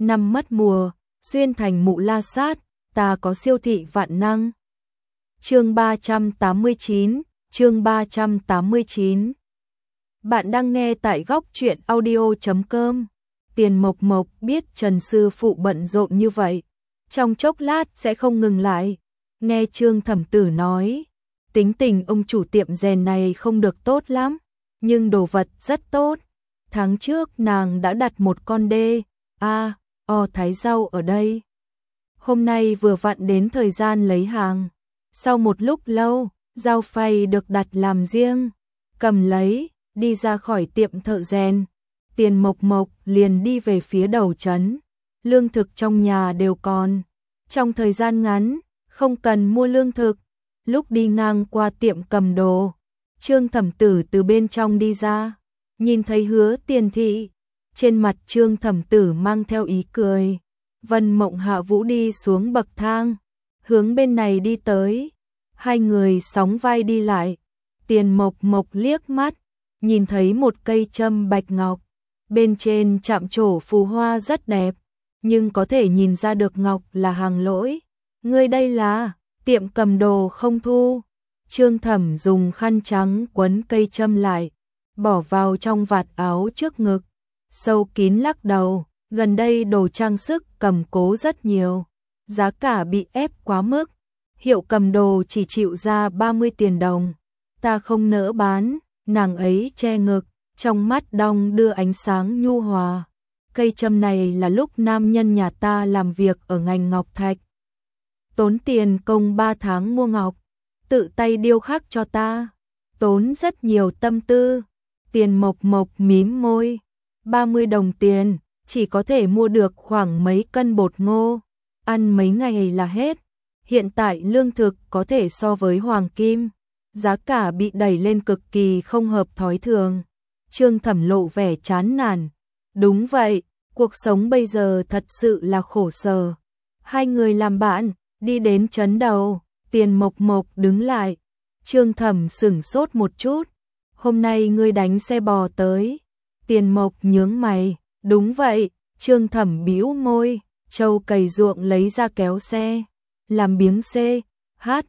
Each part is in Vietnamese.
năm mất mùa, xuyên thành Mụ La Sát, ta có siêu thị vạn năng. Chương 389, chương 389. Bạn đang nghe tại góc truyện audio.com. Tiền Mộc Mộc biết Trần sư phụ bận rộn như vậy, trong chốc lát sẽ không ngừng lại. Nghe Trương Thẩm Tử nói, tính tình ông chủ tiệm rèn này không được tốt lắm, nhưng đồ vật rất tốt. Tháng trước nàng đã đặt một con đê, thái rau ở đây. Hôm nay vừa vặn đến thời gian lấy hàng. Sau một lúc lâu, dao phay được đặt làm riêng. Cầm lấy, đi ra khỏi tiệm thợ rèn. Tiền Mộc Mộc liền đi về phía đầu trấn. Lương thực trong nhà đều còn. Trong thời gian ngắn, không cần mua lương thực. Lúc đi ngang qua tiệm cầm đồ, Trương Thẩm Tử từ bên trong đi ra. Nhìn thấy Hứa Tiền Thị, trên mặt Trương Thẩm Tử mang theo ý cười. Vân Mộng Hạ Vũ đi xuống bậc thang, hướng bên này đi tới. Hai người sóng vai đi lại. Tiền Mộc Mộc liếc mắt, nhìn thấy một cây châm bạch ngọc. Bên trên chạm trổ phù hoa rất đẹp, nhưng có thể nhìn ra được ngọc là hàng lỗi. Ngươi đây là tiệm cầm đồ không thu. Trương Thẩm dùng khăn trắng quấn cây châm lại, bỏ vào trong vạt áo trước ngực, sâu kín lắc đầu. Gần đây đồ trang sức cầm cố rất nhiều, giá cả bị ép quá mức. Hiệu cầm đồ chỉ chịu ra 30 tiền đồng, ta không nỡ bán. Nàng ấy che ngực, trong mắt đong đưa ánh sáng nhu hòa. Cây châm này là lúc nam nhân nhà ta làm việc ở ngành ngọc thạch, tốn tiền công 3 tháng mua ngọc, tự tay điêu khắc cho ta, tốn rất nhiều tâm tư. Tiền Mộc Mộc mím môi, 30 đồng tiền, chỉ có thể mua được khoảng mấy cân bột ngô, ăn mấy ngày là hết. Hiện tại lương thực có thể so với hoàng kim, giá cả bị đẩy lên cực kỳ không hợp thói thường. Trương Thẩm lộ vẻ chán nản. Đúng vậy, cuộc sống bây giờ thật sự là khổ sở. Hai người làm bạn, đi đến trấn đầu. Tiền Mộc Mộc đứng lại. Trương Thẩm sửng sốt một chút. Hôm nay ngươi đánh xe bò tới. Tiền Mộc nhướng mày. Đúng vậy. Trương Thẩm bĩu môi. Châu cày ruộng lấy ra kéo xe, làm biếng xê, hát,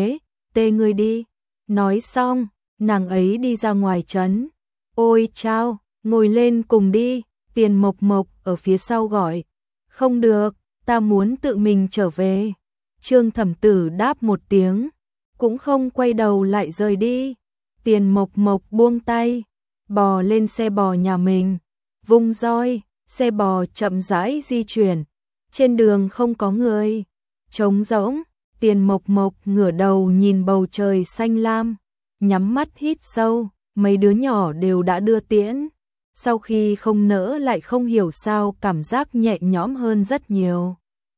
tê ngươi đi. Nói xong, nàng ấy đi ra ngoài trấn. Ôi chao, ngồi lên cùng đi. Tiền Mộc Mộc ở phía sau gọi. Không được, ta muốn tự mình trở về. Trương Thẩm Tử đáp một tiếng, cũng không quay đầu lại rời đi. Tiền Mộc Mộc buông tay, bò lên xe bò nhà mình, vung roi, xe bò chậm rãi di chuyển. Trên đường không có người, trống rỗng. Tiền Mộc Mộc ngửa đầu nhìn bầu trời xanh lam, nhắm mắt hít sâu. Mấy đứa nhỏ đều đã đưa tiễn. Sau khi không nỡ lại không hiểu sao cảm giác nhẹ nhõm hơn rất nhiều.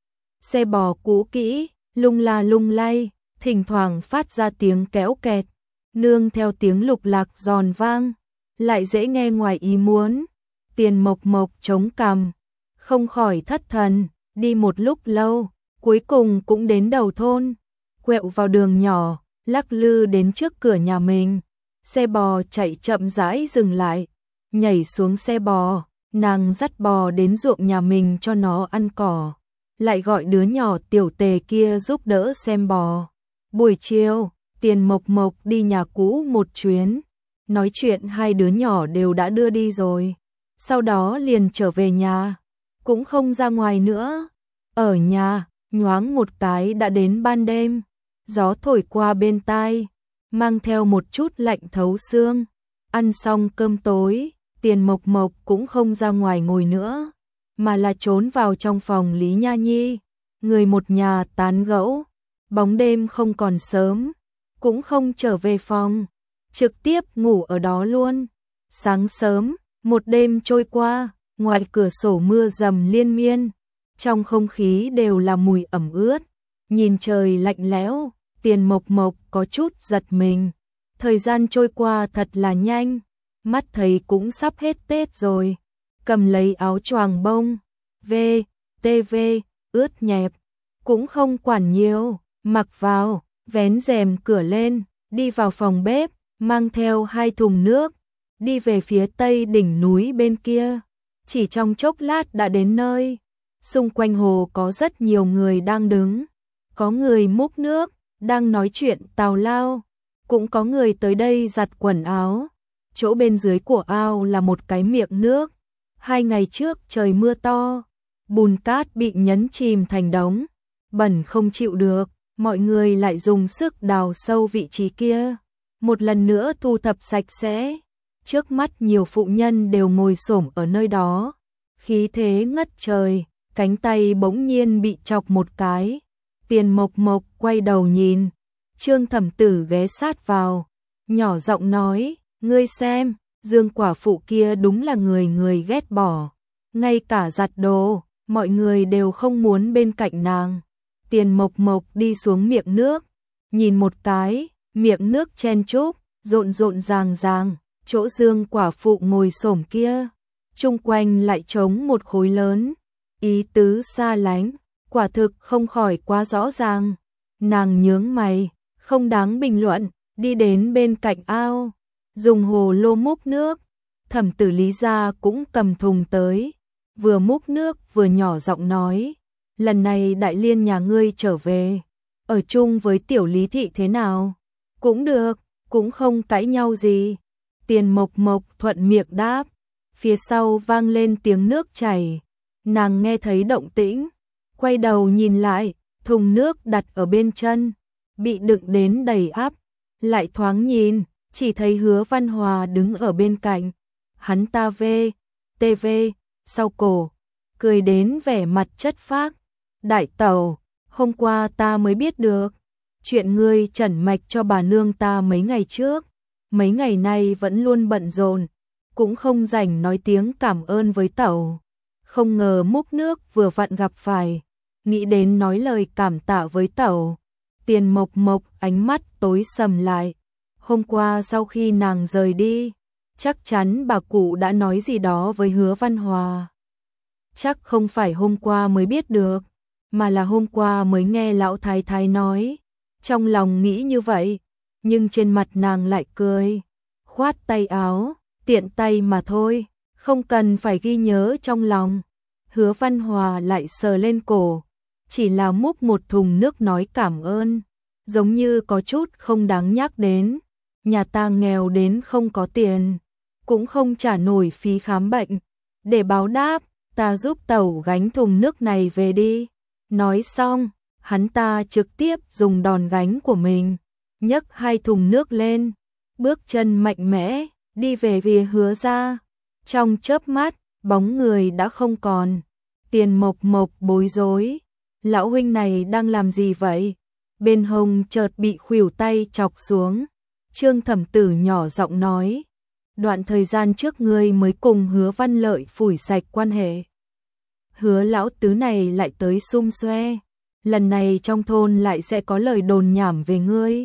Xe bò cũ kỹ, lung la lung lay, thỉnh thoảng phát ra tiếng kéo kẹt, nương theo tiếng lục lạc giòn vang, lại dễ nghe ngoài ý muốn. Tiền Mộc Mộc chống cằm, không khỏi thất thần. Đi một lúc lâu, cuối cùng cũng đến đầu thôn, quẹo vào đường nhỏ, lắc lư đến trước cửa nhà mình. Xe bò chạy chậm rãi dừng lại, nhảy xuống xe bò, nàng dắt bò đến ruộng nhà mình cho nó ăn cỏ, lại gọi đứa nhỏ tiểu tề kia giúp đỡ xem bò. Buổi chiều, Tiền Mộc Mộc đi nhà cũ một chuyến, nói chuyện hai đứa nhỏ đều đã đưa đi rồi, sau đó liền trở về nhà, cũng không ra ngoài nữa. Ở nhà, nhoáng một cái đã đến ban đêm, gió thổi qua bên tai, mang theo một chút lạnh thấu xương. Ăn xong cơm tối, Tiền Mộc Mộc cũng không ra ngoài ngồi nữa, mà là trốn vào trong phòng Lý Nha Nhi. Người một nhà tán gẫu, bóng đêm không còn sớm, cũng không trở về phòng, trực tiếp ngủ ở đó luôn. Sáng sớm, một đêm trôi qua, ngoài cửa sổ mưa dầm liên miên, trong không khí đều là mùi ẩm ướt, nhìn trời lạnh lẽo. Tiền Mộc Mộc có chút giật mình. Thời gian trôi qua thật là nhanh, mắt thấy cũng sắp hết Tết rồi. Cầm lấy áo choàng bông, ướt nhẹp, cũng không quản nhiều, mặc vào, vén rèm cửa lên, đi vào phòng bếp, mang theo 2 thùng nước, đi về phía tây đỉnh núi bên kia. Chỉ trong chốc lát đã đến nơi, Xung quanh hồ có rất nhiều người đang đứng, có người múc nước, đang nói chuyện tào lao, cũng có người tới đây giặt quần áo. Chỗ bên dưới của ao là một cái miệng nước. 2 ngày trước trời mưa to, bùn cát bị nhấn chìm thành đống, bẩn không chịu được, mọi người lại dùng sức đào sâu vị trí kia, một lần nữa thu thập sạch sẽ. Trước mắt nhiều phụ nhân đều ngồi xổm ở nơi đó, khí thế ngất trời, cánh tay bỗng nhiên bị chọc một cái. Tiền Mộc Mộc quay đầu nhìn, Trương Thẩm Tử ghé sát vào, nhỏ giọng nói, ngươi xem, Dương quả phụ kia đúng là người người ghét bỏ, ngay cả giặt đồ, mọi người đều không muốn bên cạnh nàng. Tiền Mộc Mộc đi xuống miệng nước, nhìn một cái, miệng nước chen chúc, rộn rộn ràng ràng, chỗ Dương quả phụ ngồi xổm kia, chung quanh lại trống một khối lớn, ý tứ xa lánh, quả thực không khỏi quá rõ ràng. Nàng nhướng mày, không đáng bình luận, đi đến bên cạnh ao, dùng hồ lô múc nước. Thẩm Tử Lý gia cũng cầm thùng tới, vừa múc nước vừa nhỏ giọng nói, lần này Đại Liên nhà ngươi trở về, ở chung với tiểu Lý thị thế nào? Cũng được, cũng không cãi nhau gì. Tiền Mộc Mộc thuận miệng đáp, phía sau vang lên tiếng nước chảy, nàng nghe thấy động tĩnh, quay đầu nhìn lại, thùng nước đặt ở bên chân, bị đựng đến đầy ắp, lại thoáng nhìn, chỉ thấy Hứa Văn Hòa đứng ở bên cạnh, hắn ta TV sau cổ, cười đến vẻ mặt chất phác, đại tẩu, hôm qua ta mới biết được, chuyện ngươi trần mạch cho bà nương ta mấy ngày trước, mấy ngày nay vẫn luôn bận rộn, cũng không rảnh nói tiếng cảm ơn với tẩu, không ngờ múc nước vừa vặn gặp phải, nghĩ đến nói lời cảm tạ với tẩu. Tiền Mộc Mộc ánh mắt tối sầm lại, hôm qua sau khi nàng rời đi, chắc chắn bà cụ đã nói gì đó với Hứa Văn Hòa. Chắc không phải hôm qua mới biết được, mà là hôm qua mới nghe lão thái thái nói, trong lòng nghĩ như vậy, nhưng trên mặt nàng lại cười, khoát tay áo, tiện tay mà thôi, không cần phải ghi nhớ trong lòng. Hứa Văn Hòa lại sờ lên cổ, chỉ là múc một thùng nước nói cảm ơn, giống như có chút không đáng nhắc đến, nhà ta nghèo đến không có tiền, cũng không trả nổi phí khám bệnh, để báo đáp, ta giúp tẩu gánh thùng nước này về đi. Nói xong, hắn ta trực tiếp dùng đòn gánh của mình, nhấc 2 thùng nước lên, bước chân mạnh mẽ, đi về phía Hứa gia. Trong chớp mắt, bóng người đã không còn. Tiền Mộc Mộc bối rối, lão huynh này đang làm gì vậy? Bên hông chợt bị khuỷu tay chọc xuống. Trương Thẩm Tử nhỏ giọng nói, đoạn thời gian trước ngươi mới cùng Hứa Văn Lợi phủi sạch quan hệ. Hứa lão tứ này lại tới xum xoe, lần này trong thôn lại sẽ có lời đồn nhảm về ngươi.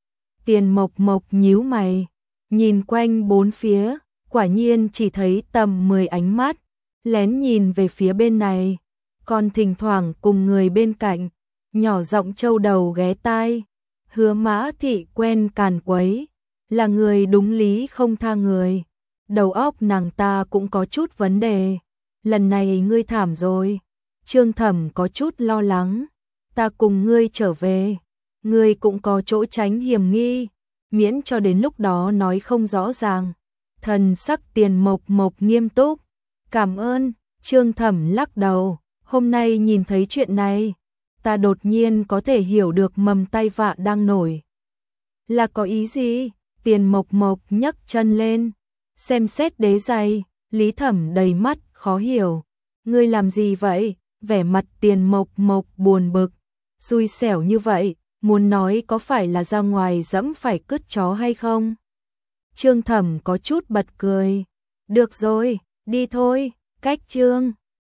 Tiền Mộc Mộc nhíu mày, nhìn quanh bốn phía, quả nhiên chỉ thấy tầm 10 ánh mắt, lén nhìn về phía bên này, còn thỉnh thoảng cùng người bên cạnh, nhỏ giọng trâu đầu ghé tai. Hứa Mã Thị quen càn quấy, là người đúng lý không tha người, đầu óc nàng ta cũng có chút vấn đề, lần này ngươi thảm rồi. Trương Thẩm có chút lo lắng, ta cùng ngươi trở về, ngươi cũng có chỗ tránh hiểm nghi, miễn cho đến lúc đó nói không rõ ràng. Thần sắc Tiền Mộc Mộc nghiêm túc, cảm ơn. Trương Thẩm lắc đầu, hôm nay nhìn thấy chuyện này, ta đột nhiên có thể hiểu được mầm tai vạ đang nổi. Là có ý gì? Tiền Mộc Mộc nhấc chân lên, xem xét đế giày, Lý Thẩm đầy mắt khó hiểu. Ngươi làm gì vậy? Vẻ mặt Tiền Mộc Mộc buồn bực, xui xẻo như vậy, muốn nói có phải là ra ngoài dẫm phải cứt chó hay không? Trương Thẩm có chút bật cười, được rồi, đi thôi, cách Trương